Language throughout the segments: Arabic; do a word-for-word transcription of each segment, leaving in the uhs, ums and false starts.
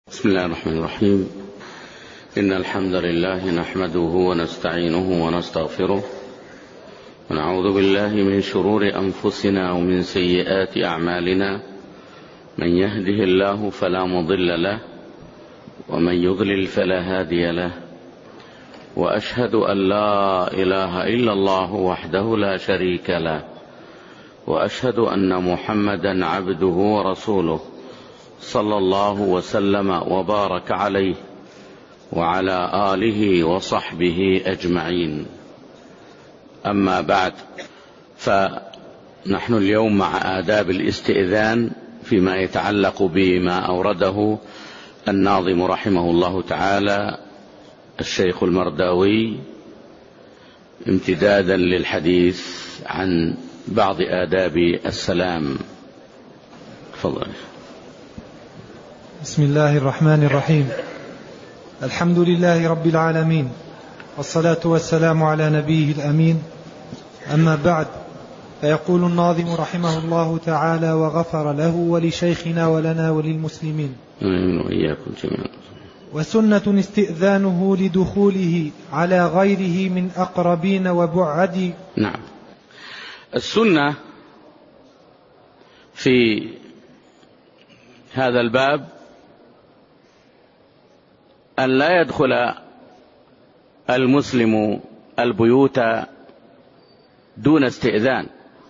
بسم الله الرحمن الرحيم. إن الحمد لله نحمده ونستعينه ونستغفره ونعوذ بالله من شرور أنفسنا ومن سيئات أعمالنا. من يهده الله فلا مضل له ومن يضلل فلا هادي له، وأشهد أن لا إله إلا الله وحده لا شريك له، وأشهد أن محمدا عبده ورسوله صلى الله وسلم وبارك عليه وعلى آله وصحبه أجمعين. أما بعد، فنحن اليوم مع آداب الاستئذان فيما يتعلق بما أورده الناظم رحمه الله تعالى الشيخ المرداوي، امتدادا للحديث عن بعض آداب السلام. تفضل. بسم الله الرحمن الرحيم. الحمد لله رب العالمين، والصلاة والسلام على نبيه الأمين. أما بعد، فيقول الناظم رحمه الله تعالى وغفر له ولشيخنا ولنا وللمسلمين وإياكم جميعا. وسنة استئذانه لدخوله على غيره من أقربين وبعد. نعم، السنة في هذا الباب أن لا يدخل المسلم البيوت دون استئذان،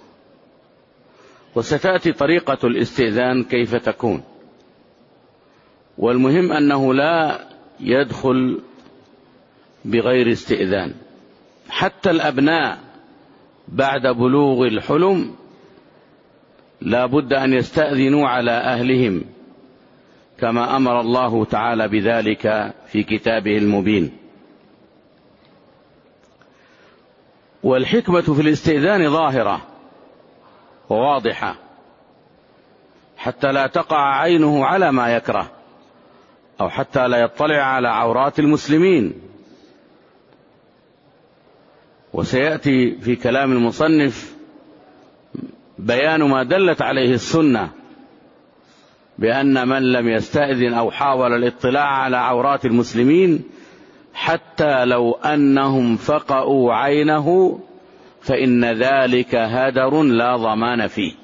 وستأتي طريقة الاستئذان كيف تكون. والمهم أنه لا يدخل بغير استئذان. حتى الأبناء بعد بلوغ الحلم لا بد أن يستأذنوا على أهلهم، كما أمر الله تعالى بذلك في كتابه المبين. والحكمة في الاستئذان ظاهرة وواضحة، حتى لا تقع عينه على ما يكره، أو حتى لا يطلع على عورات المسلمين. وسيأتي في كلام المصنف بيان ما دلت عليه السنة بأن من لم يستأذن أو حاول الاطلاع على عورات المسلمين حتى لو أنهم فقأوا عينه فإن ذلك هدر لا ضمان فيه.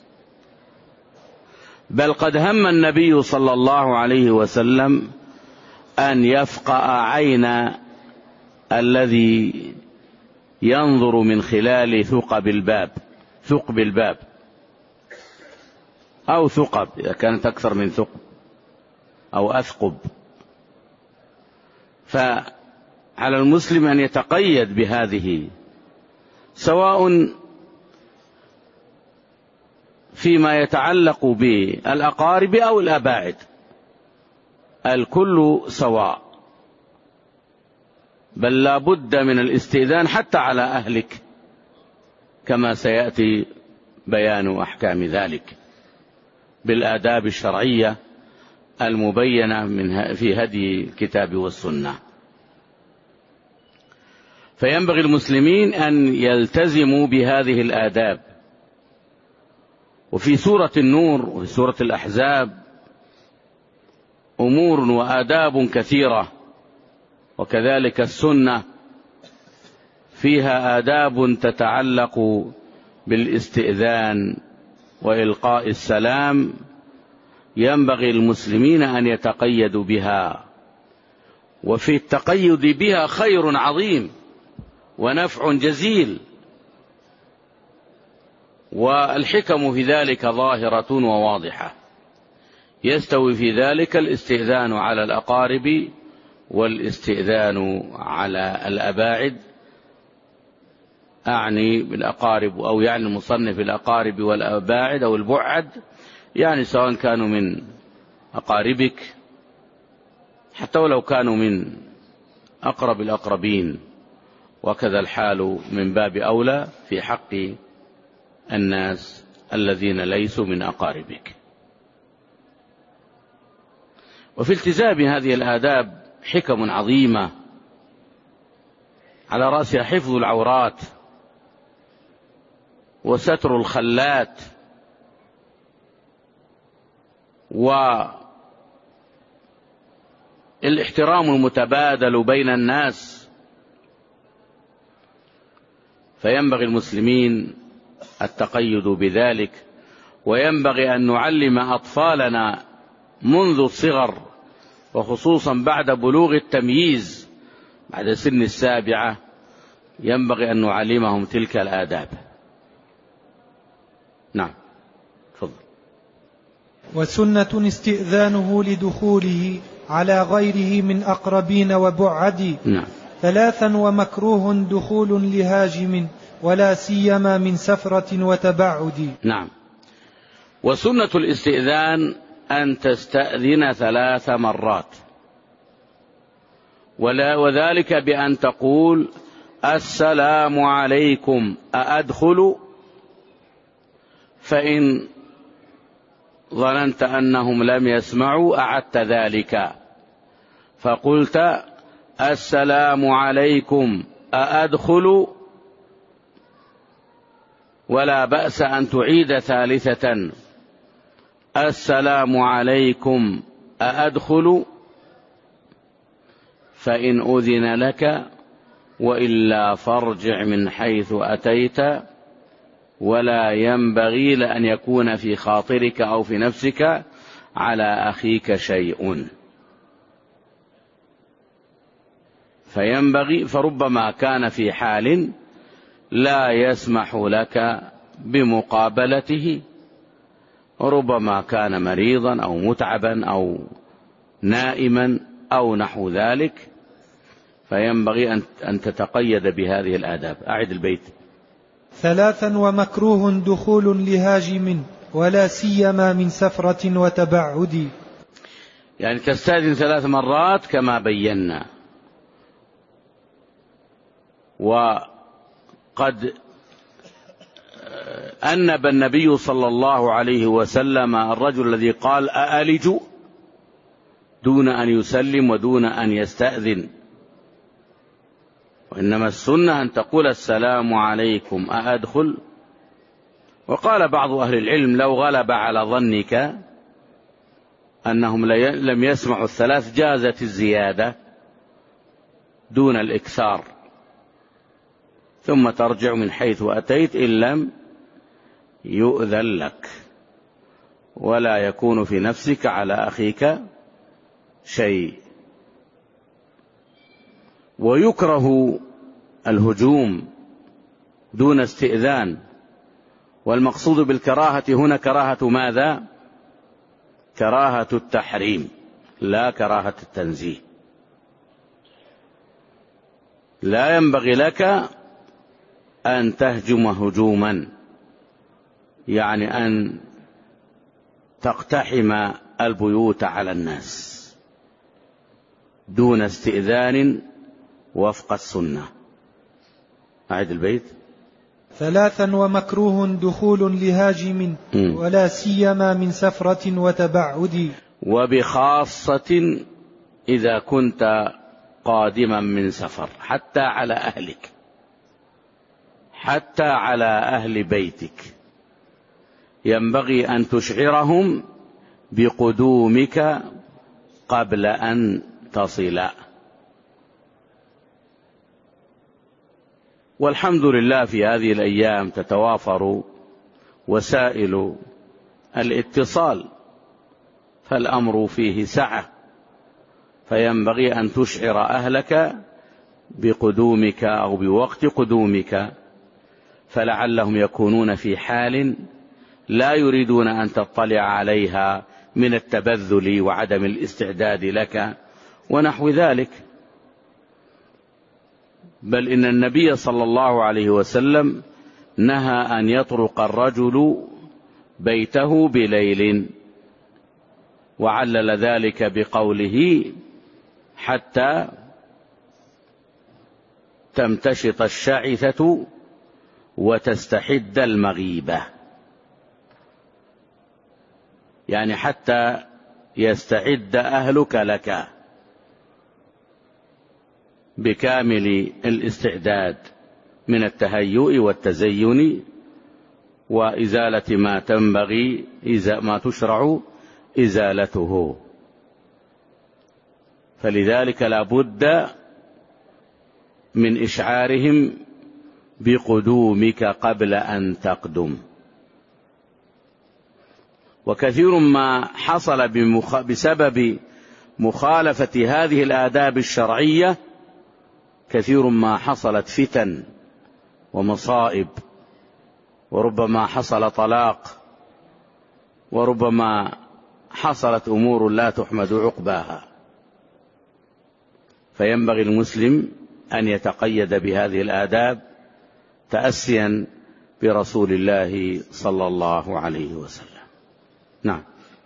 بل قد هم النبي صلى الله عليه وسلم أن يفقأ عين الذي ينظر من خلال ثقب الباب ثقب الباب أو ثقب إذا كانت أكثر من ثقب أو أثقب. فعلى المسلم أن يتقيد بهذه، سواء فيما يتعلق بالأقارب أو الأباعد، الكل سواء. بل لا بد من الاستئذان حتى على أهلك، كما سيأتي بيان أحكام ذلك بالآداب الشرعية المبينة من في هدي الكتاب والسنة. فينبغي المسلمين أن يلتزموا بهذه الآداب. وفي سورة النور وفي سورة الأحزاب أمور وآداب كثيرة، وكذلك السنة فيها آداب تتعلق بالاستئذان وإلقاء السلام، ينبغي المسلمين أن يتقيدوا بها. وفي التقيد بها خير عظيم ونفع جزيل، والحكم في ذلك ظاهرة وواضحة. يستوي في ذلك الاستئذان على الأقارب والاستئذان على الأباعد. أعني بالأقارب، أو يعني المصنف الأقارب والأباعد أو البعد، يعني سواء كانوا من أقاربك حتى ولو كانوا من أقرب الأقربين، وكذا الحال من باب أولى في حق الناس الذين ليسوا من أقاربك. وفي التزام هذه الآداب حكم عظيمة، على رأسها حفظ العورات وستر الخلات الاحترام المتبادل بين الناس. فينبغي المسلمين التقيد بذلك، وينبغي أن نعلم أطفالنا منذ الصغر، وخصوصا بعد بلوغ التمييز بعد سن السابعة، ينبغي أن نعلمهم تلك الآداب. نعم، تفضل. وسنة استئذانه لدخوله على غيره من أقربين وبعد. نعم. ثلاثا ومكروه دخول لهاجم ولا سيما من سفرة وتبعد. نعم. وسنة الاستئذان أن تستأذن ثلاث مرات، ولا وذلك بأن تقول السلام عليكم أأدخل، فإن ظننت أنهم لم يسمعوا أعدت ذلك، فقلت السلام عليكم أأدخل، ولا بأس أن تعيد ثالثة السلام عليكم أأدخل، فإن أذن لك، وإلا فارجع من حيث أتيت، ولا ينبغي لأن يكون في خاطرك أو في نفسك على أخيك شيء. فينبغي فربما كان في حال لا يسمح لك بمقابلته، وربما كان مريضا أو متعبا أو نائما أو نحو ذلك، فينبغي أن تتقيد بهذه الآداب. أعد البيت. ثلاثا ومكروه دخول لهاجم ولا سيما من سفرة وتبعد. يعني تستأذن ثلاث مرات كما بينا. وقد أنب النبي صلى الله عليه وسلم الرجل الذي قال أألج، دون أن يسلم ودون أن يستأذن، وإنما السنة أن تقول السلام عليكم أأدخل. وقال بعض أهل العلم لو غلب على ظنك أنهم لم يسمعوا الثلاث جازت الزيادة دون الإكثار، ثم ترجع من حيث أتيت إن لم يؤذن لك، ولا يكون في نفسك على أخيك شيء. ويكره الهجوم دون استئذان، والمقصود بالكراهة هنا كراهة ماذا؟ كراهة التحريم لا كراهة التنزيه. لا ينبغي لك أن تهجم هجوما، يعني أن تقتحم البيوت على الناس دون استئذان وفق السنة. أعد البيت. ثلاثا ومكروه دخول لهاجم ولا سيما من سفرة وتبعد. وبخاصة إذا كنت قادما من سفر، حتى على أهلك، حتى على أهل بيتك، ينبغي أن تشعرهم بقدومك قبل أن تصل. والحمد لله في هذه الأيام تتوافر وسائل الاتصال، فالأمر فيه سعة، فينبغي أن تشعر أهلك بقدومك أو بوقت قدومك، فلعلهم يكونون في حال لا يريدون أن تطلع عليها من التبذل وعدم الاستعداد لك ونحو ذلك. بل إن النبي صلى الله عليه وسلم نهى أن يطرق الرجل بيته بليل، وعلل ذلك بقوله حتى تمتشط الشعثة وتستحد المغيبة، يعني حتى يستعد أهلك لك بكامل الاستعداد من التهيؤ والتزين وإزالة ما تنبغي ما تشرع إزالته. فلذلك لا بد من إشعارهم بقدومك قبل أن تقدم. وكثير ما حصل بسبب مخالفة هذه الآداب الشرعية، كثير ما حصلت فتن ومصائب، وربما حصل طلاق، وربما حصلت أمور لا تحمد عقباها. فينبغي المسلم أن يتقيد بهذه الآداب تأسيا برسول الله صلى الله عليه وسلم. نعم.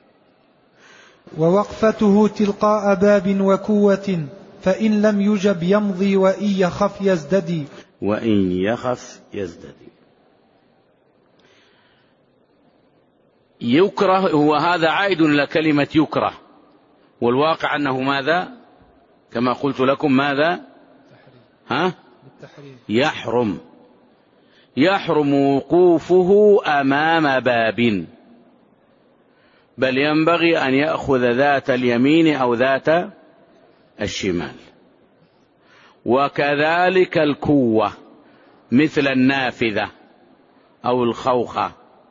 ووقفته تلقاء باب وكوة، فإن لم يجب يمضي، وإن يخف يزددي. وإن يخف يزددي. يكره، هو هذا عائد إلى كلمة يكره، والواقع أنه ماذا؟ كما قلت لكم ماذا؟ ها؟ يحرم. يحرم وقوفه أمام باب، بل ينبغي أن يأخذ ذات اليمين أو ذات الشمال. وكذلك الكوة مثل النافذة أو الخوخة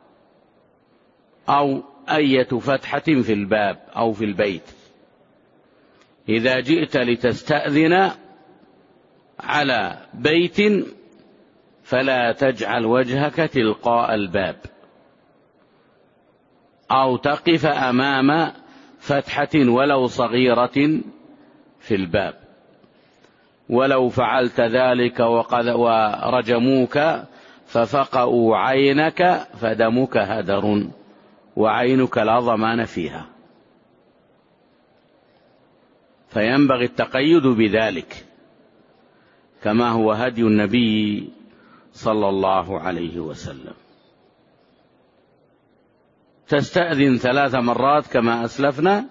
أو أية فتحة في الباب أو في البيت. إذا جئت لتستأذن على بيت فلا تجعل وجهك تلقاء الباب، أو تقف أمام فتحة ولو صغيرة في الباب. ولو فعلت ذلك وقد ورجموك ففقأوا عينك فدمك هدر، وعينك لا ضمان فيها. فينبغي التقيد بذلك كما هو هدي النبي صلى الله عليه وسلم. تستأذن ثلاث مرات كما أسلفنا،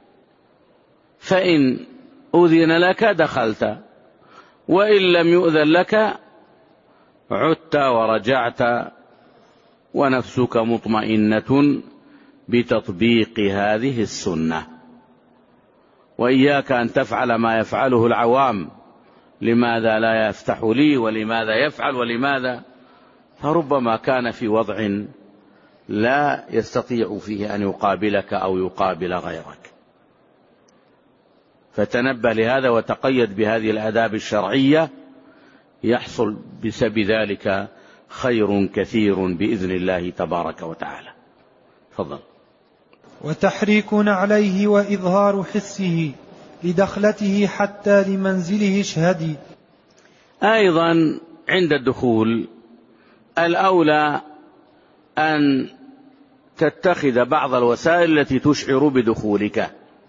فإن أذن لك دخلت، وإن لم يؤذن لك عدت ورجعت، ونفسك مطمئنة بتطبيق هذه السنة. وإياك أن تفعل ما يفعله العوام، لماذا لا يفتح لي، ولماذا يفعل، ولماذا، فربما كان في وضع لا يستطيع فيه أن يقابلك أو يقابل غيرك. فتنبه لهذا وتقيد بهذه الآداب الشرعية، يحصل بسبب ذلك خير كثير بإذن الله تبارك وتعالى. تفضل. وتحريك نعليه وإظهار حسه لدخلته حتى لمنزله اشهدي. أيضا عند الدخول الأولى أن تتخذ بعض الوسائل التي تشعر بدخولك،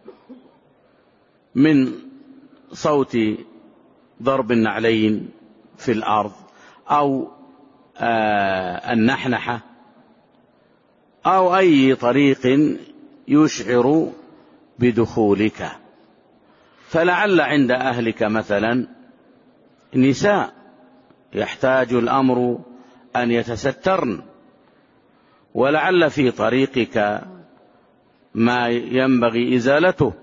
من صوت ضرب النعلين في الأرض، أو آه النحنحة، أو أي طريق يشعر بدخولك. فلعل عند أهلك مثلا نساء يحتاج الأمر أن يتسترن، ولعل في طريقك ما ينبغي إزالته،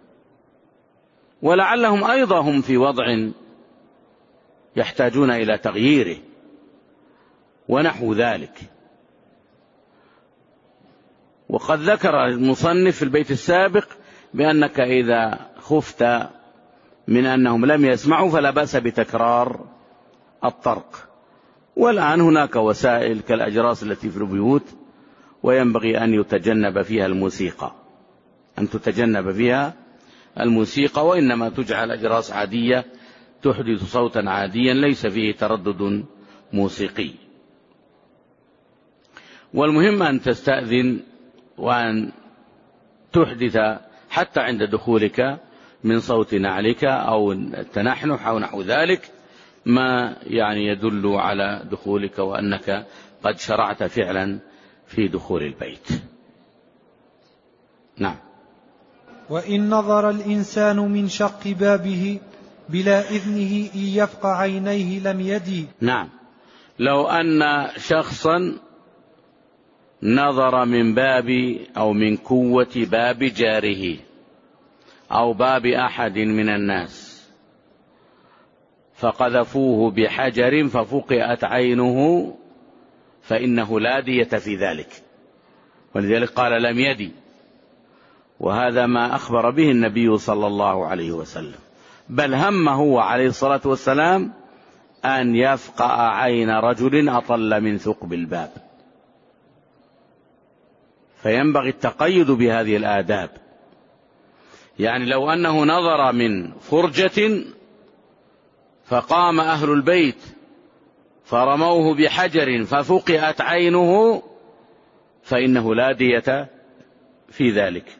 ولعلهم أيضا هم في وضع يحتاجون إلى تغييره ونحو ذلك. وقد ذكر المصنف في البيت السابق بأنك إذا خفت من أنهم لم يسمعوا فلا بأس بتكرار الطرق. والآن هناك وسائل كالأجراس التي في البيوت، وينبغي أن يتجنب فيها الموسيقى، أن تتجنب فيها الموسيقى، وإنما تجعل أجراس عادية تحدث صوتا عاديا ليس فيه تردد موسيقي. والمهم أن تستأذن وأن تحدث حتى عند دخولك من صوت نعلك أو التنحنح أو نحو ذلك ما يعني يدل على دخولك وأنك قد شرعت فعلا في دخول البيت. نعم. وإن نظر الإنسان من شق بابه بلا إذنه إن يفقع عينيه لم يدي. نعم. لو أن شخصا نظر من باب أو من كوة باب جاره أو باب أحد من الناس فقذفوه بحجر ففقئت عينه فإنه لا دية في ذلك، ولذلك قال لم يدي، وهذا ما أخبر به النبي صلى الله عليه وسلم، بل هم هو عليه الصلاة والسلام أن يفقأ عين رجل أطل من ثقب الباب. فينبغي التقيد بهذه الآداب. يعني لو أنه نظر من فرجة فقام أهل البيت فرموه بحجر ففقئت عينه فإنه لا دية في ذلك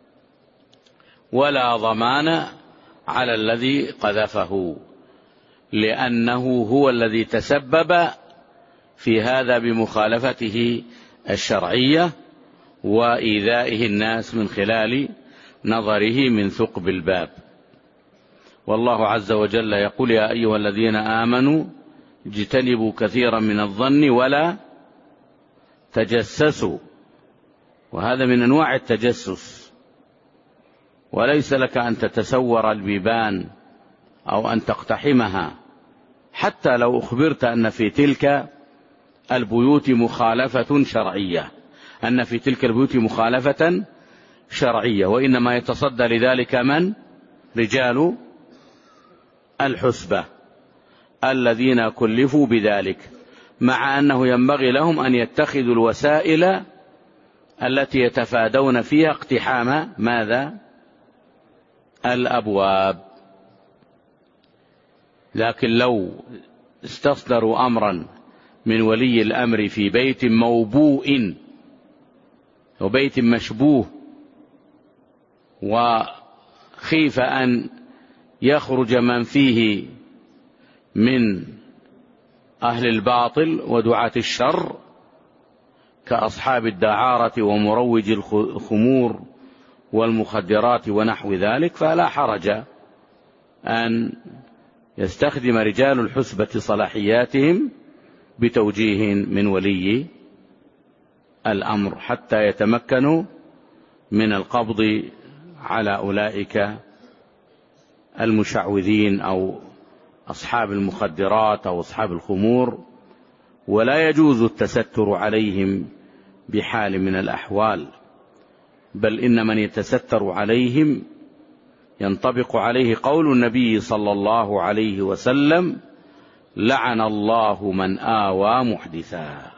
ولا ضمان على الذي قذفه، لأنه هو الذي تسبب في هذا بمخالفته الشرعية وإيذائه الناس من خلال نظره من ثقب الباب. والله عز وجل يقول: يا أيها الذين آمنوا اجتنبوا كثيرا من الظن ولا تجسسوا، وهذا من أنواع التجسس، وليس لك أن تتسور البيبان أو أن تقتحمها حتى لو أخبرت أن في تلك البيوت مخالفة شرعية، أن في تلك البيوت مخالفة شرعية، وإنما يتصدى لذلك من؟ رجال الحسبة الذين كلفوا بذلك، مع أنه ينبغي لهم أن يتخذوا الوسائل التي يتفادون فيها اقتحام ماذا؟ الأبواب. لكن لو استصدروا أمرا من ولي الأمر في بيت موبوء وبيت مشبوه وخيف أن يخرج من فيه من أهل الباطل ودعاة الشر كأصحاب الدعارة ومروج الخمور والمخدرات ونحو ذلك، فلا حرج أن يستخدم رجال الحسبة صلاحياتهم بتوجيه من ولي الأمر حتى يتمكنوا من القبض على أولئك المشعوذين أو أصحاب المخدرات أو أصحاب الخمور. ولا يجوز التستر عليهم بحال من الأحوال، بل إن من يتستر عليهم ينطبق عليه قول النبي صلى الله عليه وسلم: لعن الله من آوى محدثا.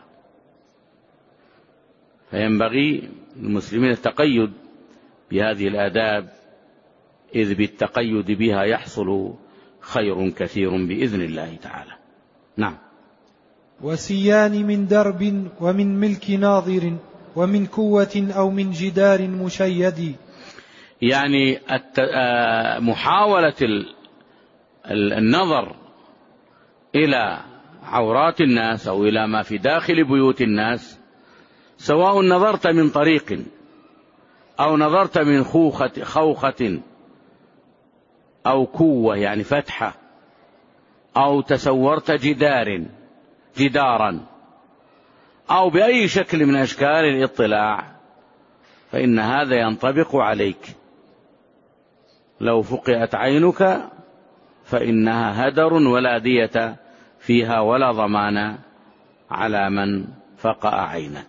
فينبغي للمسلمين التقيد بهذه الآداب، إذ بالتقيد بها يحصل خير كثير بإذن الله تعالى. نعم. وسيان من درب ومن ملك ناظر ومن كوة أو من جدار مشيد. يعني محاولة النظر إلى عورات الناس أو إلى ما في داخل بيوت الناس، سواء نظرت من طريق أو نظرت من خوخة, خوخة أو كوة يعني فتحة، أو تسورت جدار جدارا أو بأي شكل من أشكال الاطلاع، فإن هذا ينطبق عليك. لو فقئت عينك فإنها هدر ولا دية فيها ولا ضمان على من فقأ عينك،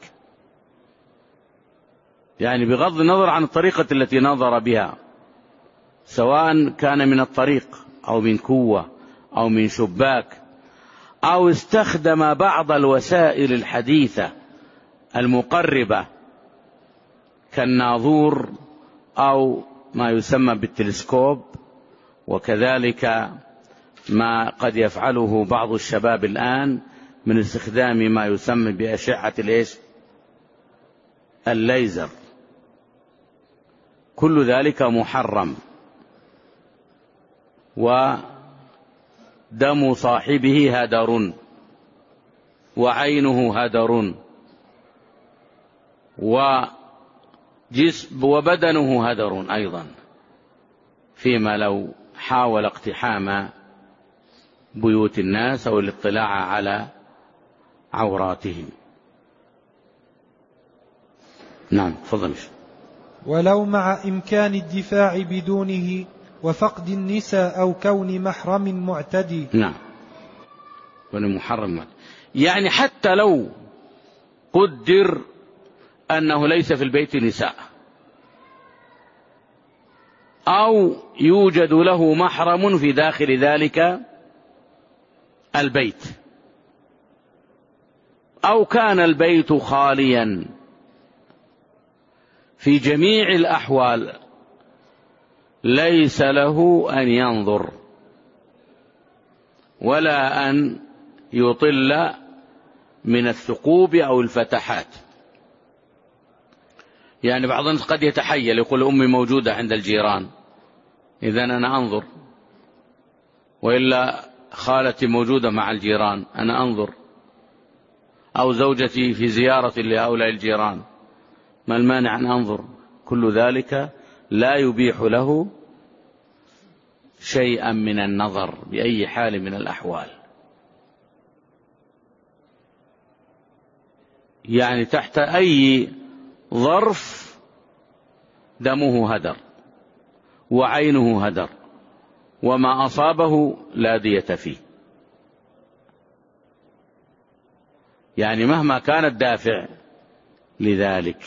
يعني بغض النظر عن الطريقة التي نظر بها، سواء كان من الطريق أو من كوة أو من شباك أو استخدم بعض الوسائل الحديثة المقربة كالناظور أو ما يسمى بالتلسكوب، وكذلك ما قد يفعله بعض الشباب الآن من استخدام ما يسمى بأشعة الليزر، كل ذلك محرم، ودم صاحبه هدر وعينه هدر وجسم وبدنه هدر أيضا، فيما لو حاول اقتحام بيوت الناس أو الاطلاع على عوراتهم. نعم، تفضل. ولو مع إمكان الدفاع بدونه وفقد النساء أو كون محرم معتدي. نعم، كون محرم، يعني حتى لو قدر أنه ليس في البيت نساء أو يوجد له محرم في داخل ذلك البيت، أو كان البيت خاليا، في جميع الأحوال ليس له أن ينظر ولا أن يطل من الثقوب أو الفتحات. يعني بعض الناس قد يتحيل يقول أمي موجودة عند الجيران إذن أنا أنظر، وإلا خالتي موجودة مع الجيران أنا أنظر، أو زوجتي في زيارة لهؤلاء الجيران ما المانع أن أنظر. كل ذلك لا يبيح له شيئا من النظر بأي حال من الأحوال. يعني تحت أي ظرف دمه هدر وعينه هدر وما أصابه لا دية فيه. يعني مهما كان الدافع لذلك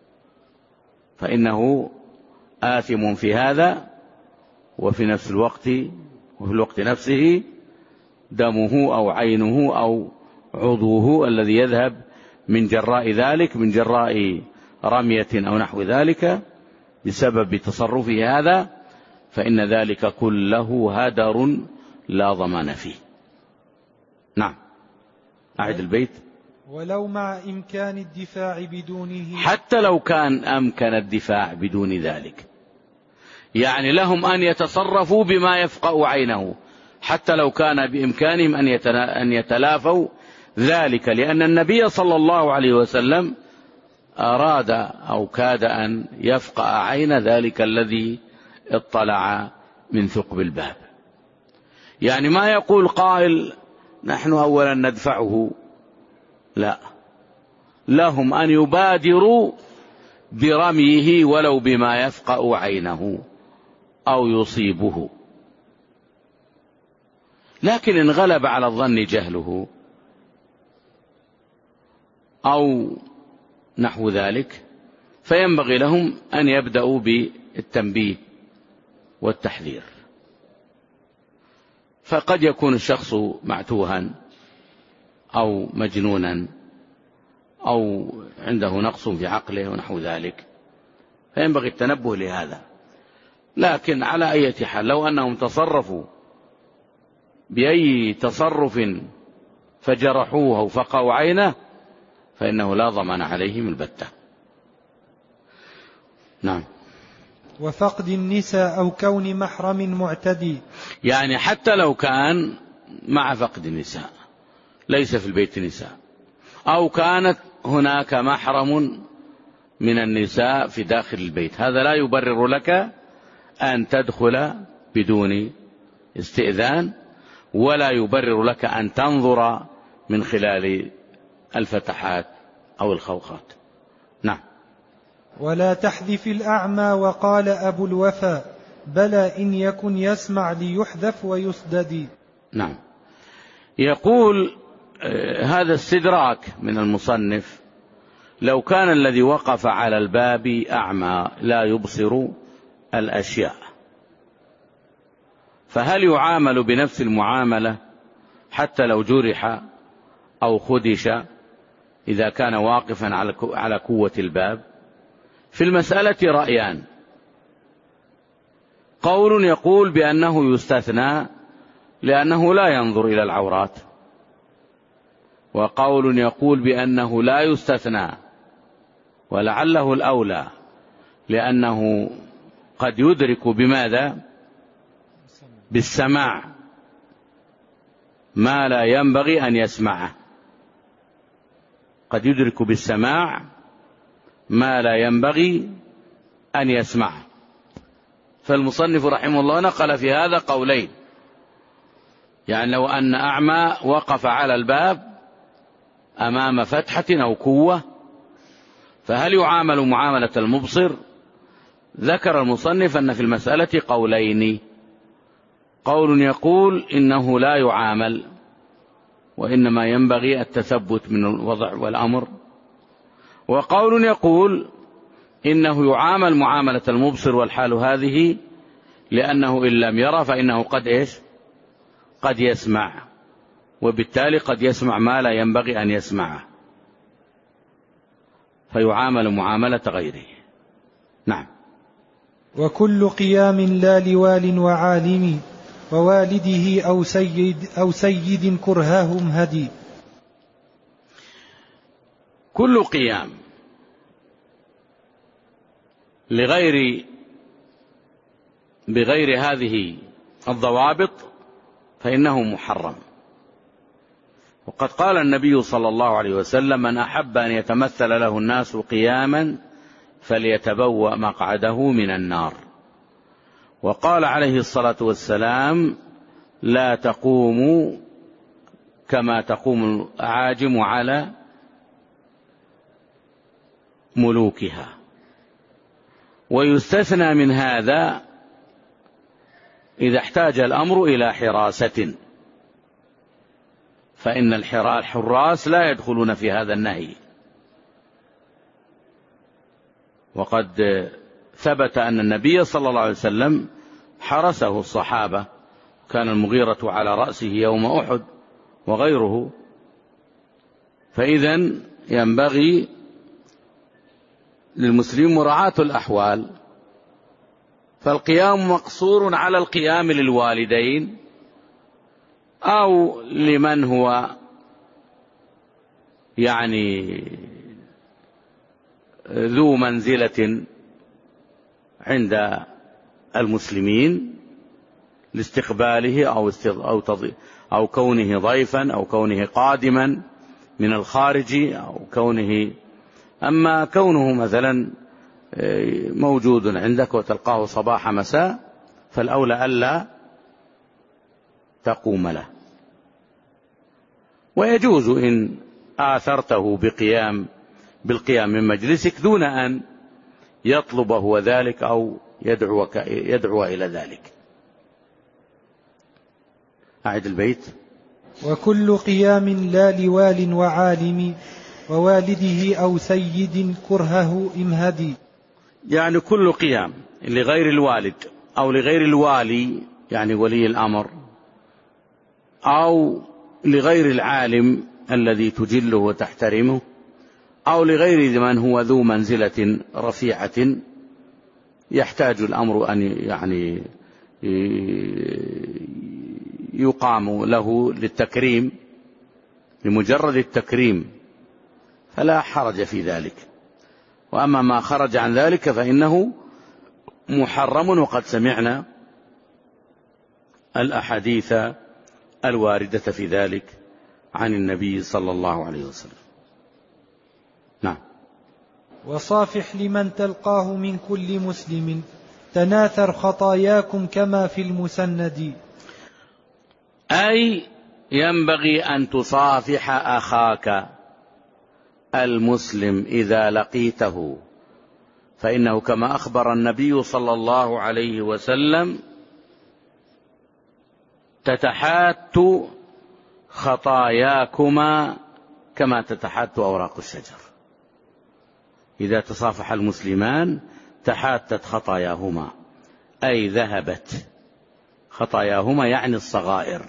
فإنه آثم في هذا، وفي نفس الوقت وفي الوقت نفسه دمه أو عينه أو عضوه الذي يذهب من جراء ذلك، من جراء رمية أو نحو ذلك بسبب تصرفه هذا، فإن ذلك كله هدر لا ضمان فيه. نعم، أعد البيت. ولو مع إمكان الدفاع بدونه، حتى لو كان أمكن الدفاع بدون ذلك، يعني لهم أن يتصرفوا بما يفقأ عينه، حتى لو كان بإمكانهم أن يتلافوا ذلك، لأن النبي صلى الله عليه وسلم أراد أو كاد أن يفقأ عين ذلك الذي اطلع من ثقب الباب. يعني ما يقول قائل نحن أولا ندفعه، لا، لهم أن يبادروا برميه ولو بما يفقأ عينه أو يصيبه. لكن إن غلب على الظن جهله أو نحو ذلك فينبغي لهم أن يبدأوا بالتنبيه والتحذير. فقد يكون الشخص معتوها أو مجنونا أو عنده نقص في عقله ونحو ذلك، فينبغي التنبه لهذا. لكن على أي حال لو أنهم تصرفوا بأي تصرف فجرحوه وفقعوا عينه فإنه لا ضمان عليهم البتة. نعم. وفقد النساء أو كون محرم معتدي، يعني حتى لو كان مع فقد النساء ليس في البيت نساء، أو كانت هناك محرم من النساء في داخل البيت، هذا لا يبرر لك أن تدخل بدون استئذان، ولا يبرر لك أن تنظر من خلال الفتحات أو الخوخات. نعم. ولا تحذف الأعمى. وقال أبو الوفا بلى إن يكن يسمع ليحذف ويسدد. نعم. يقول هذا استدراك من المصنف: لو كان الذي وقف على الباب أعمى لا يبصر الأشياء، فهل يعامل بنفس المعاملة حتى لو جرح أو خدش إذا كان واقفا على قوة الباب؟ في المسألة رأيان: قول يقول بأنه يستثنى لأنه لا ينظر إلى العورات، وقول يقول بأنه لا يستثنى ولعله الأولى لأنه قد يدرك بماذا؟ بالسماع ما لا ينبغي أن يسمعه، قد يدرك بالسماع ما لا ينبغي أن يسمعه. فالمصنف رحمه الله نقل في هذا قولين، يعني لو أن أعمى وقف على الباب أمام فتحة أو قوة فهل يعامل معاملة المبصر ذكر المصنف أن في المسألة قولين: قول يقول إنه لا يعامل وإنما ينبغي التثبت من الوضع والأمر، وقول يقول إنه يعامل معاملة المبصر، والحال هذه لأنه إن لم يرى فإنه قد إيش قد يسمع، وبالتالي قد يسمع ما لا ينبغي أن يسمعه، فيعامل معاملة غيره. نعم. وكل قيام لا لوال وعالم ووالده أو سيد, أو سيد كرههم هدي. كل قيام لغير بغير هذه الضوابط فإنه محرم. وقد قال النبي صلى الله عليه وسلم: من أحب أن يتمثل له الناس قياما فليتبوأ مقعده من النار. وقال عليه الصلاة والسلام: لا تقوموا كما تقوم الأعاجم على ملوكها. ويستثنى من هذا إذا احتاج الأمر إلى حراسة، فإن الحراس لا يدخلون في هذا النهي. وقد ثبت أن النبي صلى الله عليه وسلم حرسه الصحابة، كان المغيرة على رأسه يوم أحد وغيره. فإذن ينبغي للمسلم مراعاة الأحوال، فالقيام مقصور على القيام للوالدين أو لمن هو يعني ذو منزلة عند المسلمين لاستقباله أو, أو, أو كونه ضيفا أو كونه قادما من الخارج أو كونه أما كونه مثلا موجود عندك وتلقاه صباح مساء فالأولى ألا تقوم له. ويجوز إن آثرته بقيام بالقيام من مجلسك دون أن يطلب هو ذلك أو يدعو, يدعو إلى ذلك. أعد البيت. وكل قيام لا لوال وعالم ووالده أو سيد كرهه امهدي. يعني كل قيام لغير الوالد أو لغير الوالي يعني ولي الأمر أو لغير العالم الذي تجله وتحترمه أو لغير من هو ذو منزلة رفيعة يحتاج الأمر أن يعني يقام له للتكريم لمجرد التكريم فلا حرج في ذلك. وأما ما خرج عن ذلك فإنه محرم، وقد سمعنا الأحاديث الواردة في ذلك عن النبي صلى الله عليه وسلم. نعم. وصافح لمن تلقاه من كل مسلم تناثر خطاياكم كما في المسند. أي ينبغي أن تصافح أخاك المسلم إذا لقيته، فإنه كما أخبر النبي صلى الله عليه وسلم تتحات خطاياكما كما تتحات أوراق الشجر. إذا تصافح المسلمان تحاتت خطاياهما أي ذهبت خطاياهما يعني الصغائر.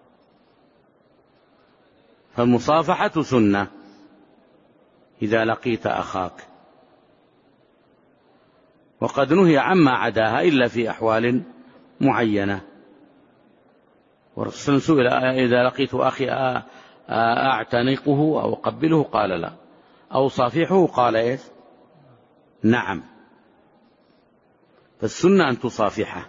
فالمصافحة سنة إذا لقيت أخاك، وقد نهي عما عداها إلا في أحوال معينة. والرسول سئل إذا لقيت أخي أعتنقه أو أقبله قال لا، أو صافحه قال إيه نعم. فالسنة أن تصافحه.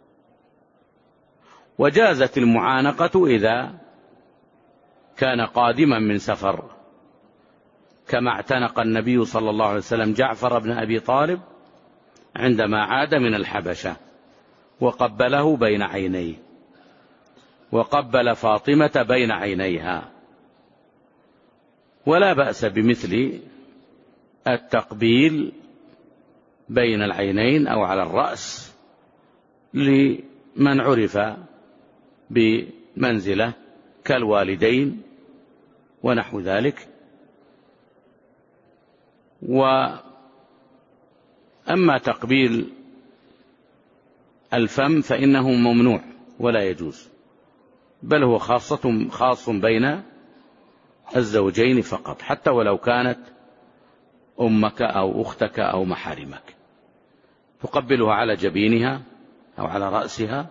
وجازت المعانقة إذا كان قادما من سفر، كما اعتنق النبي صلى الله عليه وسلم جعفر بن أبي طالب عندما عاد من الحبشة وقبله بين عينيه، وقبل فاطمة بين عينيها. ولا بأس بمثل التقبيل بين العينين أو على الرأس لمن عرف بمنزلة كالوالدين ونحو ذلك. وأما تقبيل الفم فإنه ممنوع ولا يجوز، بل هو خاصة خاص بين الزوجين فقط، حتى ولو كانت أمك أو أختك أو محارمك، تقبلها على جبينها أو على رأسها،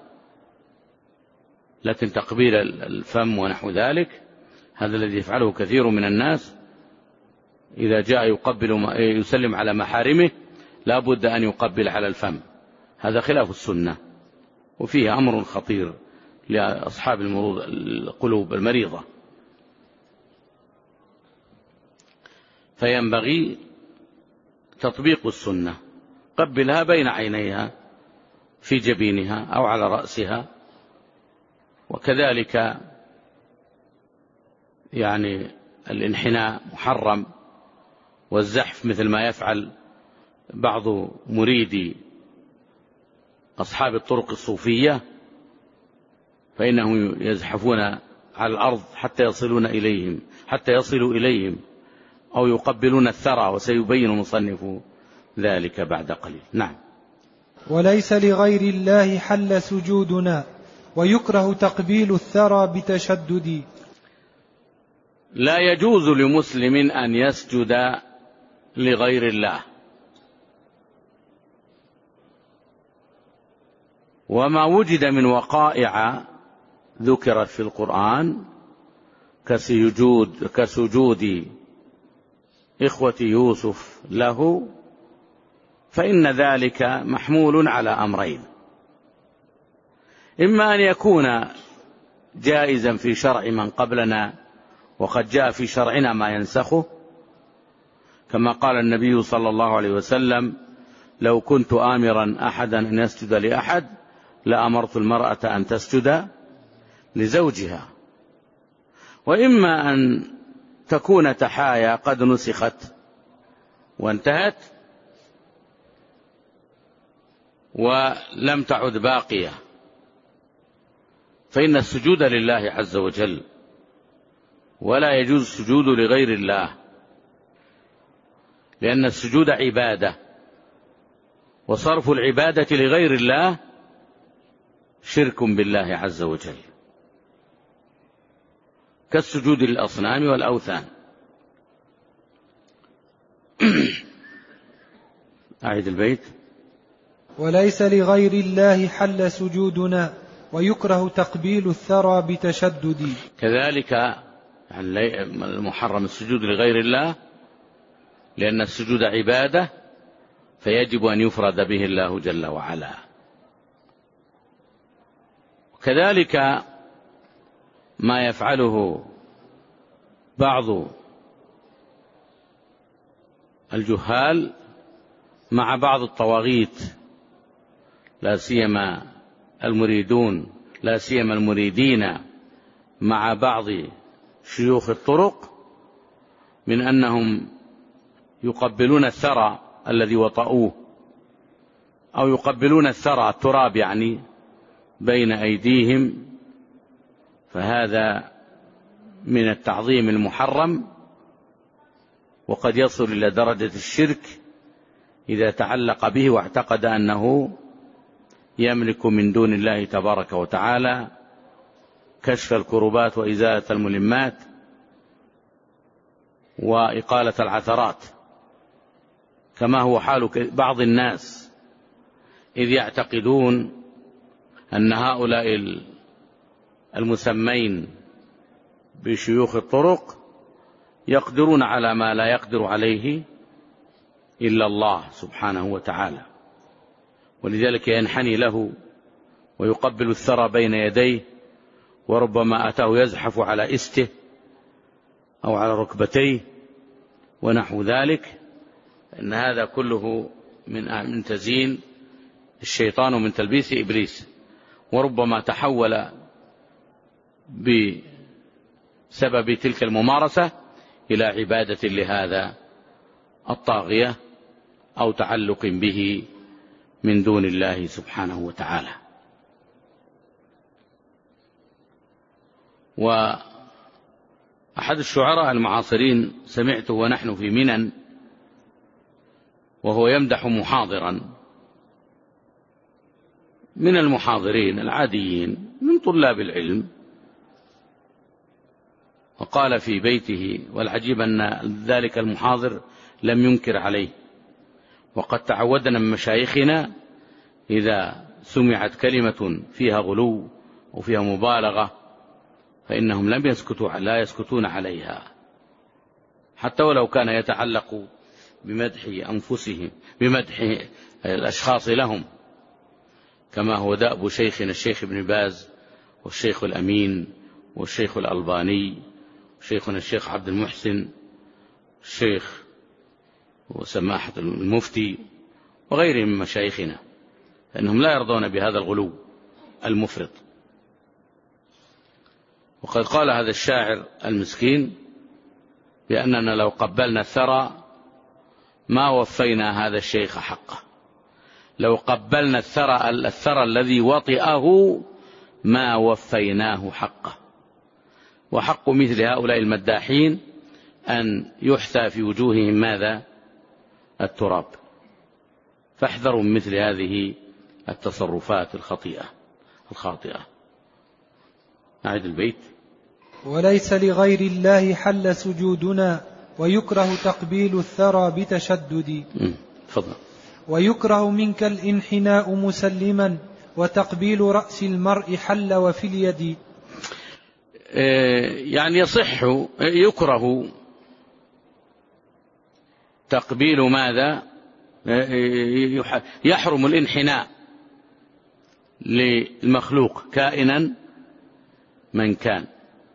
لكن تقبيل الفم ونحو ذلك هذا الذي يفعله كثير من الناس، إذا جاء يقبل يسلم على محارمه لا بد أن يقبل على الفم، هذا خلاف السنة، وفيه أمر خطير لأصحاب القلوب المريضة. فينبغي تطبيق السنة، قبلها بين عينيها في جبينها أو على رأسها. وكذلك يعني الانحناء محرم، والزحف مثل ما يفعل بعض مريدي أصحاب الطرق الصوفية، فإنهم يزحفون على الأرض حتى يصلون إليهم حتى يصلوا إليهم أو يقبلون الثرى، وسيبين مصنف ذلك بعد قليل. نعم. وليس لغير الله حل سجودنا، ويكره تقبيل الثرى بتشدد. لا يجوز لمسلم أن يسجد لغير الله، وما وجد من وقائع ذكرت في القرآن كسجود, كسجود إخوة يوسف له، فإن ذلك محمول على أمرين: إما أن يكون جائزا في شرع من قبلنا وقد جاء في شرعنا ما ينسخه، كما قال النبي صلى الله عليه وسلم: لو كنت آمرا أحدا أن يسجد لأحد لأمرت المرأة أن تسجد لزوجها. وإما أن تكون تحايا قد نسخت وانتهت ولم تعد باقية، فإن السجود لله عز وجل، ولا يجوز السجود لغير الله، لأن السجود عبادة، وصرف العبادة لغير الله شرك بالله عز وجل، كالسجود للأصنام والأوثان. أعيد البيت. وليس لغير الله حل سجودنا، ويكره تقبيل الثرى بتشدد. كذلك يعني المحرم السجود لغير الله، لأن السجود عبادة فيجب أن يفرد به الله جل وعلا. وكذلك ما يفعله بعض الجهال مع بعض الطواغيت، لا سيما المريدون لا سيما المريدين مع بعض شيوخ الطرق، من أنهم يقبلون الثرى الذي وطئوه، أو يقبلون الثرى التراب يعني بين أيديهم، فهذا من التعظيم المحرم، وقد يصل إلى درجة الشرك إذا تعلق به واعتقد أنه يملك من دون الله تبارك وتعالى كشف الكربات وإزالة الملمات وإقالة العثرات، كما هو حال بعض الناس، إذ يعتقدون أن هؤلاء المسمين بشيوخ الطرق يقدرون على ما لا يقدر عليه إلا الله سبحانه وتعالى، ولذلك ينحني له ويقبل الثرى بين يديه، وربما أتاه يزحف على إسته أو على ركبتيه ونحو ذلك. إن هذا كله من تزيين الشيطان ومن تلبيس إبليس، وربما تحول بسبب تلك الممارسة إلى عبادة لهذا الطاغية أو تعلق به من دون الله سبحانه وتعالى. وأحد الشعراء المعاصرين سمعته ونحن في منى وهو يمدح محاضرا من المحاضرين العاديين من طلاب العلم، وقال في بيته، والعجيب أن ذلك المحاضر لم ينكر عليه، وقد تعودنا من مشايخنا إذا سمعت كلمة فيها غلو وفيها مبالغة فإنهم لم يسكتوا لا يسكتون عليها، حتى ولو كان يتعلق بمدح أنفسهم بمدح الأشخاص لهم، كما هو دأب شيخنا الشيخ ابن باز والشيخ الأمين والشيخ الألباني وشيخنا الشيخ عبد المحسن الشيخ وسماحة المفتي وغيرهم من مشايخنا، فإنهم لا يرضون بهذا الغلو المفرط. وقد قال هذا الشاعر المسكين بأننا لو قبلنا الثرى ما وفينا هذا الشيخ حقه، لو قبلنا الثرى, الثرى الذي وطئه ما وفيناه حقه. وحق مثل هؤلاء المداحين أن يحثى في وجوههم ماذا؟ التراب. فاحذروا من مثل هذه التصرفات الخطيئة الخاطئة. أعد البيت. وليس لغير الله حل سجودنا ويكره تقبيل الثرى بتشدد. تفضل. ويكره منك الانحناء مسلما وتقبيل رأس المرء حل وفي اليد. يعني يصح يكره تقبيل ماذا؟ يحرم الانحناء للمخلوق كائنا من كان،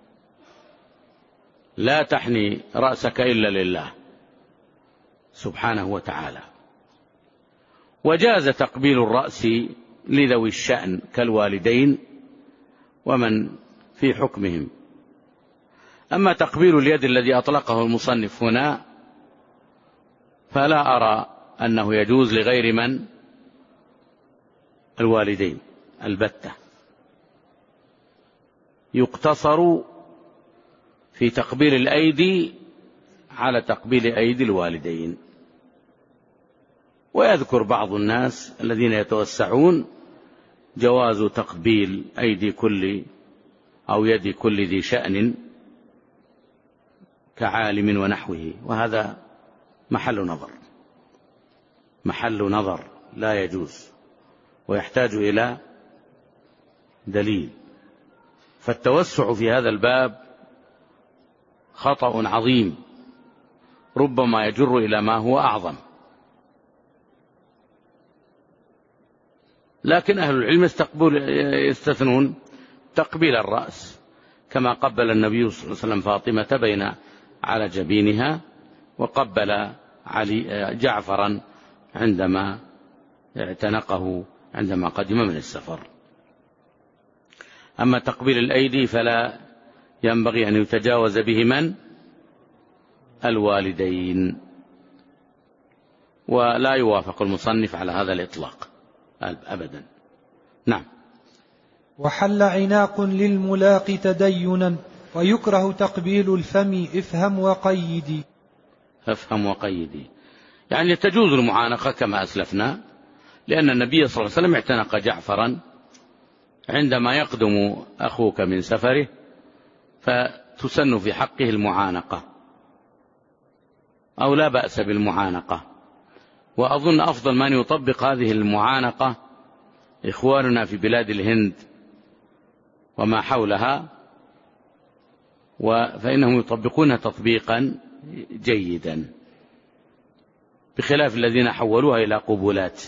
لا تحني رأسك إلا لله سبحانه وتعالى. وجاز تقبيل الرأس لذوي الشأن كالوالدين ومن في حكمهم. أما تقبيل اليد الذي أطلقه المصنف هنا فلا أرى أنه يجوز لغير من؟ الوالدين البتة. يقتصر في تقبيل الأيدي على تقبيل أيدي الوالدين. ويذكر بعض الناس الذين يتوسعون جواز تقبيل أيدي كل أو يد كل ذي شأن كعالم ونحوه، وهذا محل نظر محل نظر لا يجوز ويحتاج إلى دليل. فالتوسع في هذا الباب خطأ عظيم ربما يجر إلى ما هو أعظم. لكن أهل العلم يستثنون تقبيل الرأس، كما قبل النبي صلى الله عليه وسلم فاطمة بين على جبينها، وقبل علي جعفرا عندما اعتنقه عندما قدم من السفر. أما تقبيل الأيدي فلا ينبغي أن يتجاوز به من؟ الوالدين. ولا يوافق المصنف على هذا الإطلاق أبدا. نعم. وحل عناق للملاق تدينا ويكره تقبيل الفم افهم وقيدي. افهم وقيدي يعني تجوز المعانقة كما أسلفنا، لأن النبي صلى الله عليه وسلم اعتنق جعفرا عندما يقدم أخوك من سفره، فتسن في حقه المعانقة أو لا بأس بالمعانقة. وأظن أفضل من يطبق هذه المعانقة إخواننا في بلاد الهند وما حولها، فإنهم يطبقونها تطبيقا جيدا، بخلاف الذين حولوها إلى قبولات.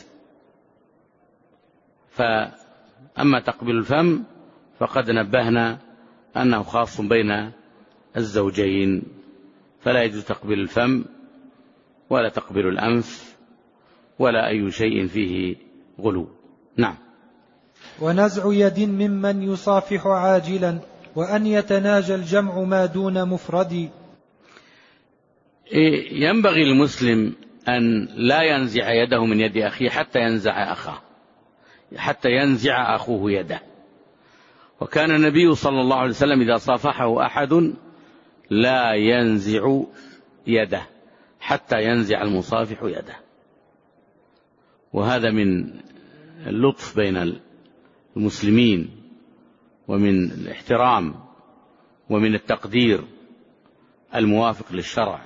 فأما تقبيل الفم فقد نبهنا أنه خاص بين الزوجين، فلا يجوز تقبيل الفم ولا تقبيل الأنف ولا أي شيء فيه غلو. نعم. ونزع يد ممن يصافح عاجلا وأن يتناجى الجمع ما دون مفرد. ينبغي المسلم أن لا ينزع يده من يد أخيه حتى ينزع أخاه، حتى ينزع أخوه يده. وكان النبي صلى الله عليه وسلم إذا صافحه أحد لا ينزع يده حتى ينزع المصافح يده. وهذا من اللطف بين المسلمين ومن الاحترام ومن التقدير الموافق للشرع.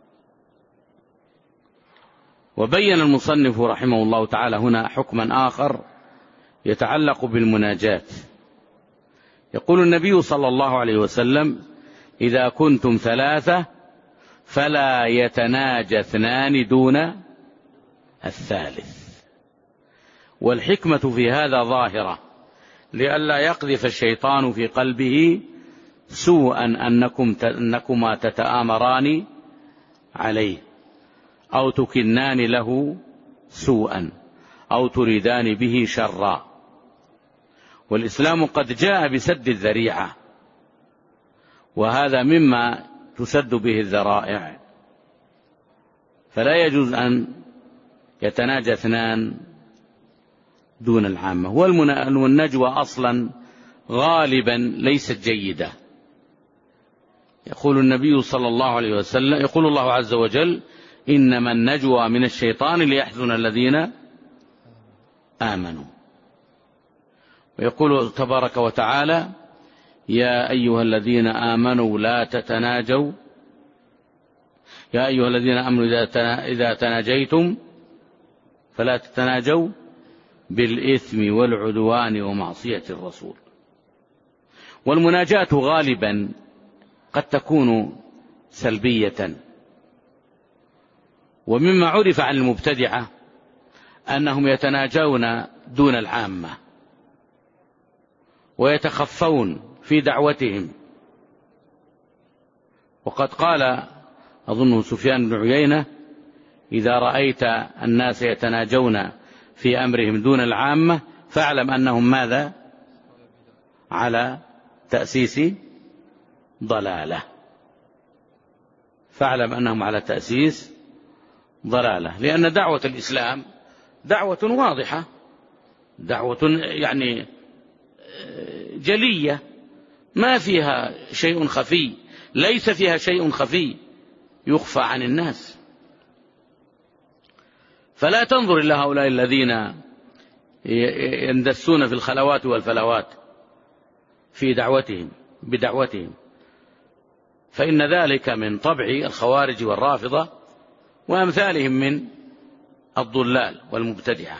وبين المصنف رحمه الله تعالى هنا حكما آخر يتعلق بالمناجاة. يقول النبي صلى الله عليه وسلم: إذا كنتم ثلاثة فلا يتناجى اثنان دون الثالث. والحكمة في هذا ظاهرة لئلا يقذف الشيطان في قلبه سوءا أنكم أنكما تتآمران عليه أو تكنان له سوءا أو تريدان به شرا. والإسلام قد جاء بسد الذريعة، وهذا مما تسد به الذرائع، فلا يجوز أن يتناجى اثنان دون العامة. والنجوى أصلا غالبا ليست جيدة. يقول النبي صلى الله عليه وسلم، يقول الله عز وجل: إنما النجوى من الشيطان ليحزن الذين آمنوا. ويقول تبارك وتعالى: يا أيها الذين آمنوا لا تتناجوا يا أيها الذين آمنوا إذا تناجيتم فلا تتناجوا بالإثم والعدوان ومعصية الرسول. والمناجاة غالبا قد تكون سلبية. ومما عرف عن المبتدعة أنهم يتناجون دون العامة ويتخفون في دعوتهم. وقد قال أظن سفيان بن عيينة: إذا رأيت الناس يتناجون في أمرهم دون العامة فاعلم أنهم ماذا؟ على تأسيس ضلالة. فاعلم أنهم على تأسيس ضلالة، لأن دعوة الإسلام دعوة واضحة، دعوة يعني جلية، ما فيها شيء خفي، ليس فيها شيء خفي يخفى عن الناس. فلا تنظر إلى هؤلاء الذين يندسون في الخلوات والفلوات في دعوتهم بدعوتهم، فإن ذلك من طبع الخوارج والرافضة وأمثالهم من الضلال والمبتدعة.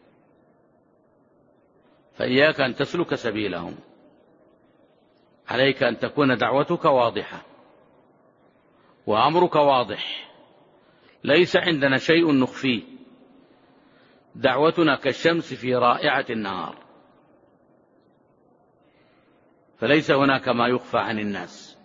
فإياك أن تسلك سبيلهم، عليك أن تكون دعوتك واضحة وأمرك واضح، ليس عندنا شيء نخفيه، دعوتنا كالشمس في رائعة النهار، فليس هناك ما يخفى عن الناس.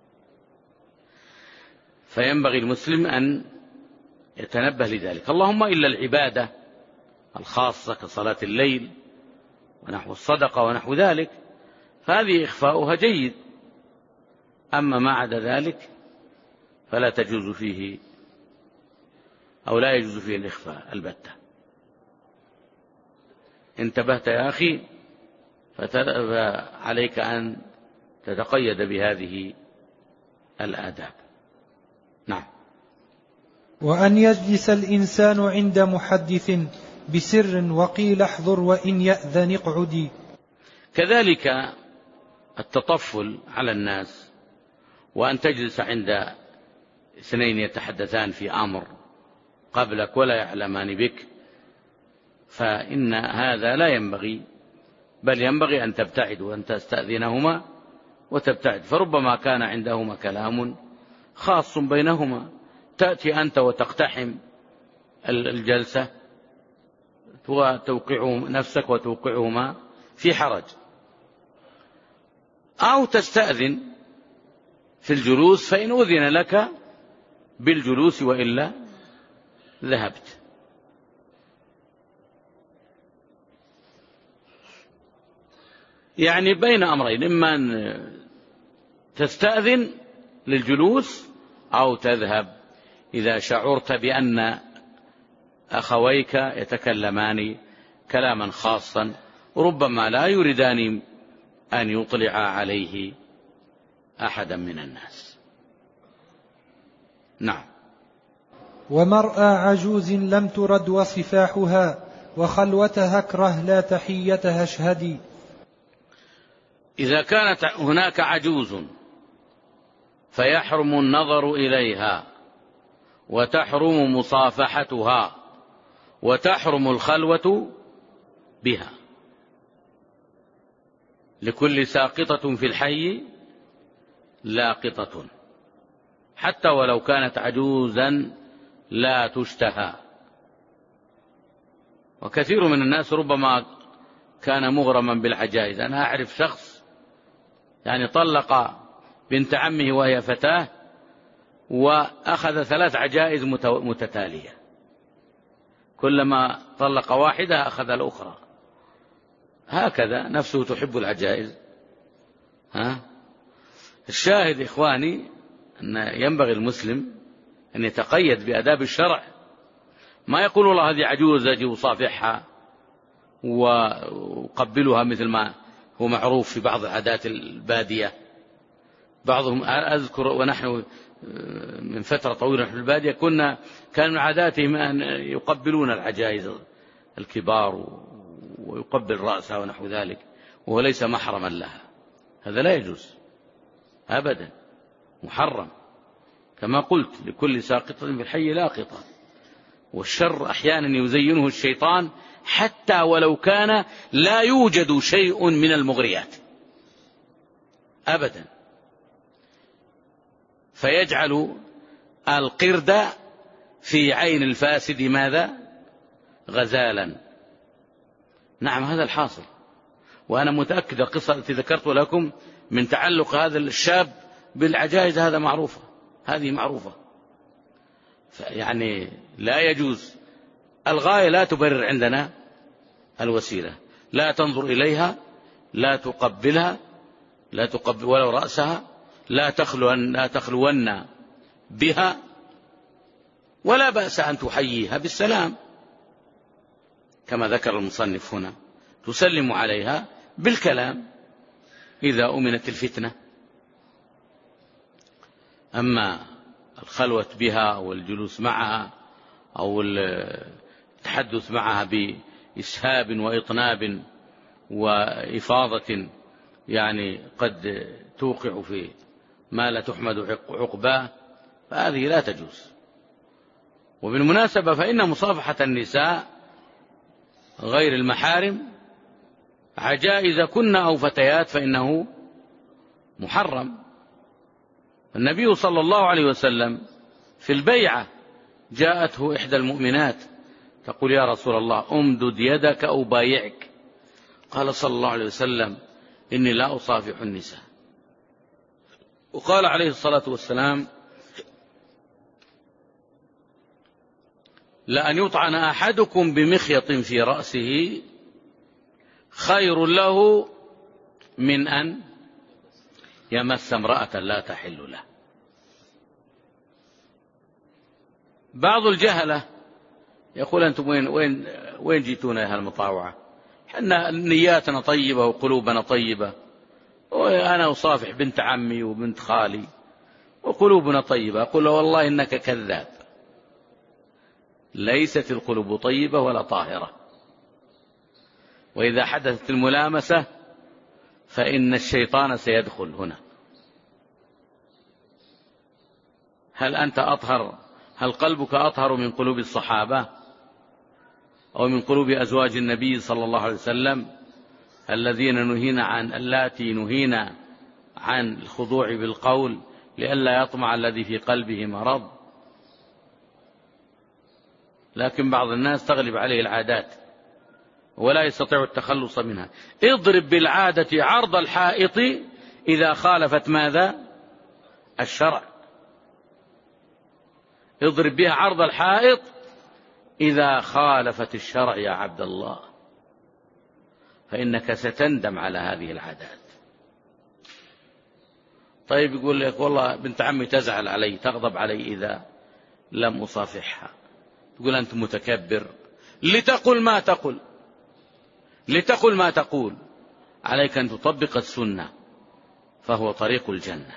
فينبغي المسلم أن يتنبه لذلك، اللهم إلا العبادة الخاصة كصلاة الليل ونحو الصدقة ونحو ذلك، فهذه إخفاؤها جيد. أما ما عدا ذلك فلا تجوز فيه أو لا يجوز فيه الإخفاء البتة. انتبهت يا أخي، فعليك أن تتقيد بهذه الآداب. نعم. وأن يجلس الإنسان عند محدث بسر وقيل احضر وإن يأذن اقعدي. كذلك التطفل على الناس، وأن تجلس عند اثنين يتحدثان في أمر قبلك ولا يعلمان بك، فإن هذا لا ينبغي، بل ينبغي أن تبتعد وأن تستأذنهما وتبتعد. فربما كان عندهما كلام خاص بينهما، تأتي أنت وتقتحم الجلسة وتوقع نفسك وتوقعهما في حرج، أو تستأذن في الجلوس فإن أذن لك بالجلوس وإلا ذهبت. يعني بين أمرين، إما أن تستأذن للجلوس أو تذهب إذا شعرت بأن أخويك يتكلمان كلاما خاصا ربما لا يريدان أن يطلع عليه أحدا من الناس. نعم. ومرأى عجوز لم ترد وصفاحها وخلوتها اكره لا تحيتها اشهدي. إذا كانت هناك عجوز فيحرم النظر إليها وتحرم مصافحتها وتحرم الخلوة بها. لكل ساقطة في الحي لاقطة، حتى ولو كانت عجوزا لا تشتهى. وكثير من الناس ربما كان مغرما بالعجائز. أنا أعرف شخص يعني طلق بنت عمه وهي فتاة وأخذ ثلاث عجائز متتالية، كلما طلق واحدة أخذ الأخرى. هكذا نفسه تحب العجائز. ها؟ الشاهد إخواني أن ينبغي المسلم أن يتقيد بأداب الشرع، ما يقول والله هذه عجوز أجي وصافحها وقبلها مثل ما هو معروف في بعض عادات البادية. بعضهم أذكر ونحن من فترة طويلة في البادية كنا كان من عاداتهم أن يقبلون العجائز الكبار ويقبل رأسها ونحو ذلك وهو ليس محرما لها. هذا لا يجوز أبدا، محرم. كما قلت لكل ساقطة في الحي لاقطة. والشر أحيانا يزينه الشيطان حتى ولو كان لا يوجد شيء من المغريات أبدا، فيجعل القرد في عين الفاسد ماذا؟ غزالا. نعم هذا الحاصل. وأنا متأكد القصة التي ذكرت لكم من تعلق هذا الشاب بالعجائز هذا معروفة، هذه معروفة. يعني لا يجوز. الغاية لا تبرر عندنا الوسيلة. لا تنظر إليها، لا تقبلها، لا تقبل ولو رأسها، لا تخلون, لا تخلون بها، ولا بأس أن تحييها بالسلام كما ذكر المصنف هنا، تسلم عليها بالكلام إذا أمنت الفتنة. أما الخلوة بها أو الجلوس معها أو التحدث معها بإسهاب وإطناب وإفاضة يعني قد توقع في ما لا تحمد عقباه، فهذه لا تجوز. وبالمناسبة فإن مصافحة النساء غير المحارم عجائز كن أو فتيات فإنه محرم. النبي صلى الله عليه وسلم في البيعة جاءته إحدى المؤمنات تقول يا رسول الله أمدد يدك أو بايعك. قال صلى الله عليه وسلم إني لا أصافح النساء. وقال عليه الصلاة والسلام لأن يطعن أحدكم بمخيط في رأسه خير له من أن يمس امرأة لا تحل له. بعض الجهلة يقول أنتم وين, وين, وين جيتونا يا هالمطاوعة؟ حنا نياتنا طيبة وقلوبنا طيبة، وأنا أصافح بنت عمي وبنت خالي وقلوبنا طيبة. أقول له والله إنك كذاب، ليست القلوب طيبة ولا طاهرة. وإذا حدثت الملامسة فإن الشيطان سيدخل هنا. هل أنت أطهر؟ هل قلبك أطهر من قلوب الصحابة أو من قلوب أزواج النبي صلى الله عليه وسلم الذين نهينا عن اللاتي نهينا عن الخضوع بالقول لئلا يطمع الذي في قلبه مرض؟ لكن بعض الناس تغلب عليه العادات ولا يستطيع التخلص منها. اضرب بالعادة عرض الحائط إذا خالفت ماذا؟ الشرع. اضرب بها عرض الحائط إذا خالفت الشرع يا عبد الله، فإنك ستندم على هذه العادات. طيب يقول لك والله بنت عمي تزعل علي تغضب علي إذا لم أصافحها. تقول أنت متكبر، لتقل ما تقل لتقل ما تقول عليك أن تطبق السنة، فهو طريق الجنة.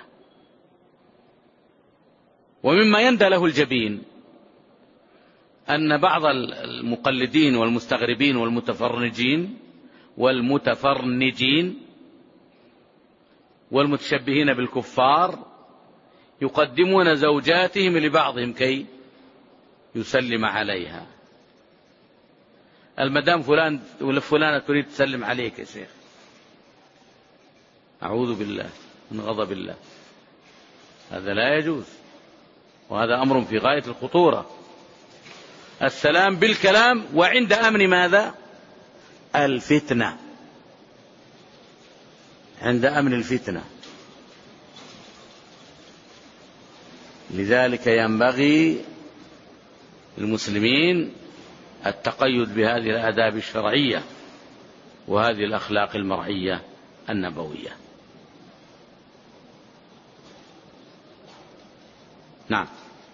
ومما يندى له الجبين أن بعض المقلدين والمستغربين والمتفرنجين والمتفرنجين والمتشبهين بالكفار يقدمون زوجاتهم لبعضهم كي يسلم عليها. المدام فلان ولا فلانة تريد تسلم عليك يا شيخ، أعوذ بالله من غضب الله، هذا لا يجوز، وهذا أمر في غاية الخطورة. السلام بالكلام وعند أمن ماذا؟ الفتنة، عند أمن الفتنة. لذلك ينبغي المسلمين التقيد بهذه الآداب الشرعية وهذه الأخلاق المرعية النبوية. نعم.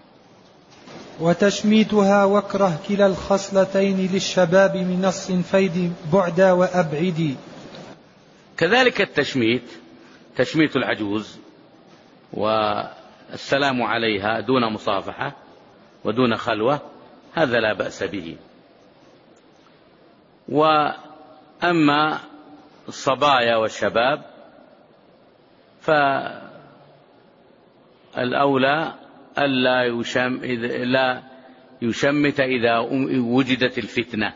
وتشميتها واكره كلا الخصلتين للشباب من الصنفين بعدا وأبعدي. كذلك التشميت، تشميت العجوز والسلام عليها دون مصافحة ودون خلوة، هذا لا بأس به. وأما الصبايا والشباب فالأولى ألا يشم لا يشمت إذا وجدت الفتنة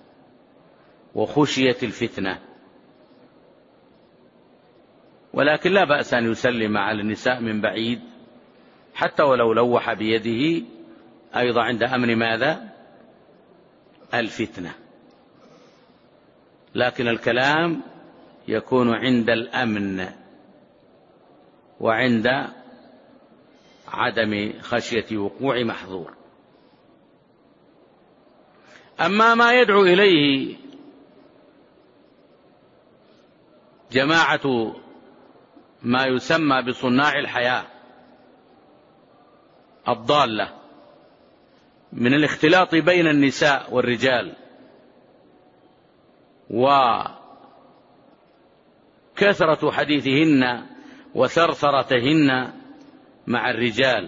وخشيت الفتنة، ولكن لا بأس أن يسلم على النساء من بعيد حتى ولو لوح بيده، أيضا عند أمن ماذا؟ الفتنة. لكن الكلام يكون عند الأمن وعند عدم خشية وقوع محظور. أما ما يدعو إليه جماعة ما يسمى بصناع الحياة الضالة من الاختلاط بين النساء والرجال وكثرة حديثهن وثرثرتهن مع الرجال،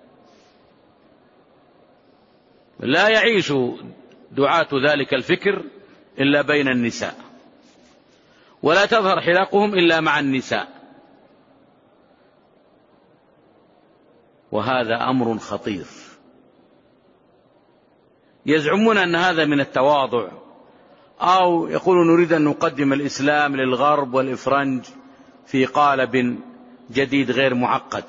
لا يعيش دعاة ذلك الفكر إلا بين النساء، ولا تظهر حلاقهم إلا مع النساء، وهذا أمر خطير. يزعمون أن هذا من التواضع، أو يقولون نريد أن نقدم الإسلام للغرب والإفرنج في قالب جديد غير معقد.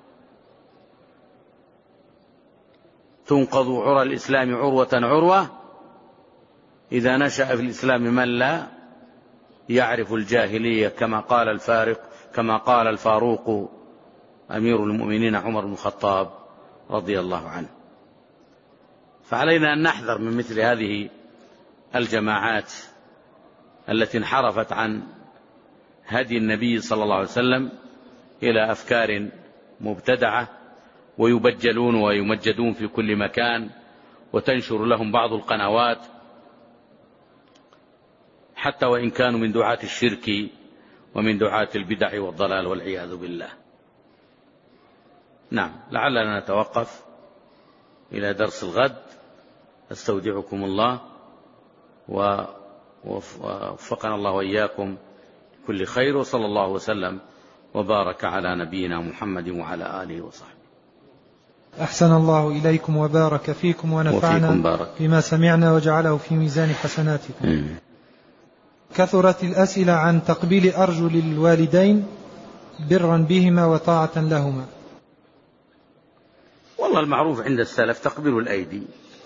تنقض عرى الإسلام عروة عروة إذا نشأ في الإسلام من لا يعرف الجاهلية، كما قال الفارق كما قال الفاروق أمير المؤمنين عمر بن الخطاب رضي الله عنه. فعلينا أن نحذر من مثل هذه الجماعات التي انحرفت عن هدي النبي صلى الله عليه وسلم إلى أفكار مبتدعة، ويبجلون ويمجدون في كل مكان، وتنشر لهم بعض القنوات حتى وإن كانوا من دعاة الشرك ومن دعاة البدع والضلال والعياذ بالله. نعم، لعلنا نتوقف إلى درس الغد. أستودعكم الله ووفقنا الله وإياكم كل خير، وصلى الله وسلم وبارك على نبينا محمد وعلى آله وصحبه. أحسن الله إليكم وبارك فيكم ونفعنا بما سمعنا وجعله في ميزان حسناتكم. م. كثرت الأسئلة عن تقبيل أرجل الوالدين برا بهما وطاعة لهما. والله المعروف عند السلف تقبيل الأيدي،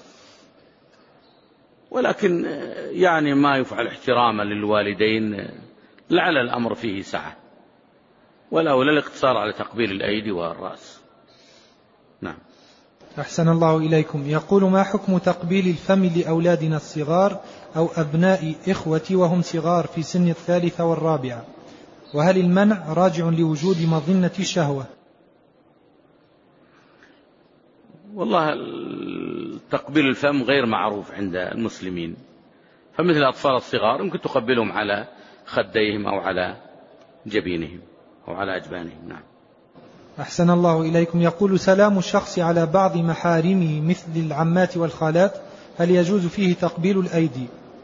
ولكن يعني ما يفعل احتراما للوالدين لعل الأمر فيه سعة، والأولى الاقتصار على تقبيل الأيدي والرأس. نعم. أحسن الله إليكم. يقول: ما حكم تقبيل الفم لأولادنا الصغار أو أبناء إخوتي وهم صغار في سن الثالثة والرابعة، وهل المنع راجع لوجود مظنة الشهوة؟ والله تقبيل الفم غير معروف عند المسلمين، فمثل الأطفال الصغار يمكن تقبلهم على خديهم أو على جبينهم أو على أجبانهم. نعم. أحسن الله إليكم. يقول: سلام الشخص على بعض محارمه مثل العمات والخالات هل يجوز فيه تقبيل الأيدي؟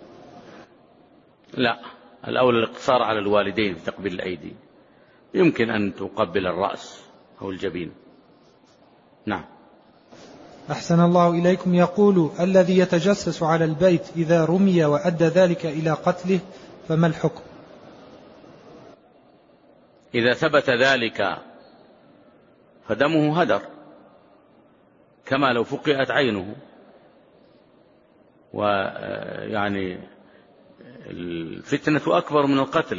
لا، الأولى الاقتصار على الوالدين في تقبيل الأيدي، يمكن أن تقبل الرأس أو الجبين. نعم. أحسن الله إليكم. يقول: الذي يتجسس على البيت إذا رمي وأدى ذلك إلى قتله فما الحكم؟ إذا ثبت ذلك فدمه هدر، كما لو فقئت عينه، ويعني الفتنة أكبر من القتل.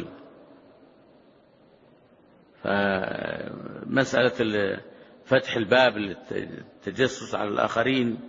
فمسألة فتح الباب للتجسس على الآخرين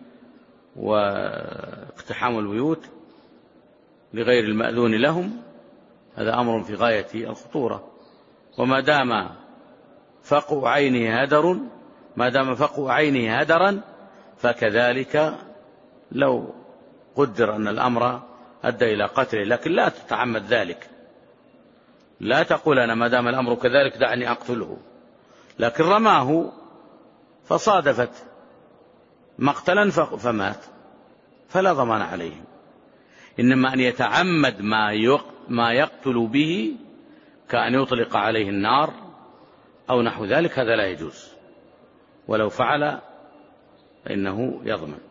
واقتحام البيوت لغير المأذون لهم هذا أمر في غاية الخطورة. وما دام فقع عينه هدر ما دام فقع عينه هدرا فكذلك لو قدر أن الأمر أدى إلى قتله، لكن لا تتعمد ذلك، لا تقول أنا ما دام الأمر كذلك دعني أقتله، لكن رماه فصادفت مقتلا فمات فلا ضمان عليهم. إنما أن يتعمد ما يقتل به كأن يطلق عليه النار أو نحو ذلك، هذا لا يجوز، ولو فعل فإنه يضمن.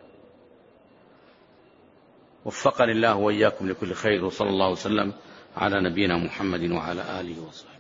وفقني الله وإياكم لكل خير، وصلى الله وسلم على نبينا محمد وعلى آله وصحبه.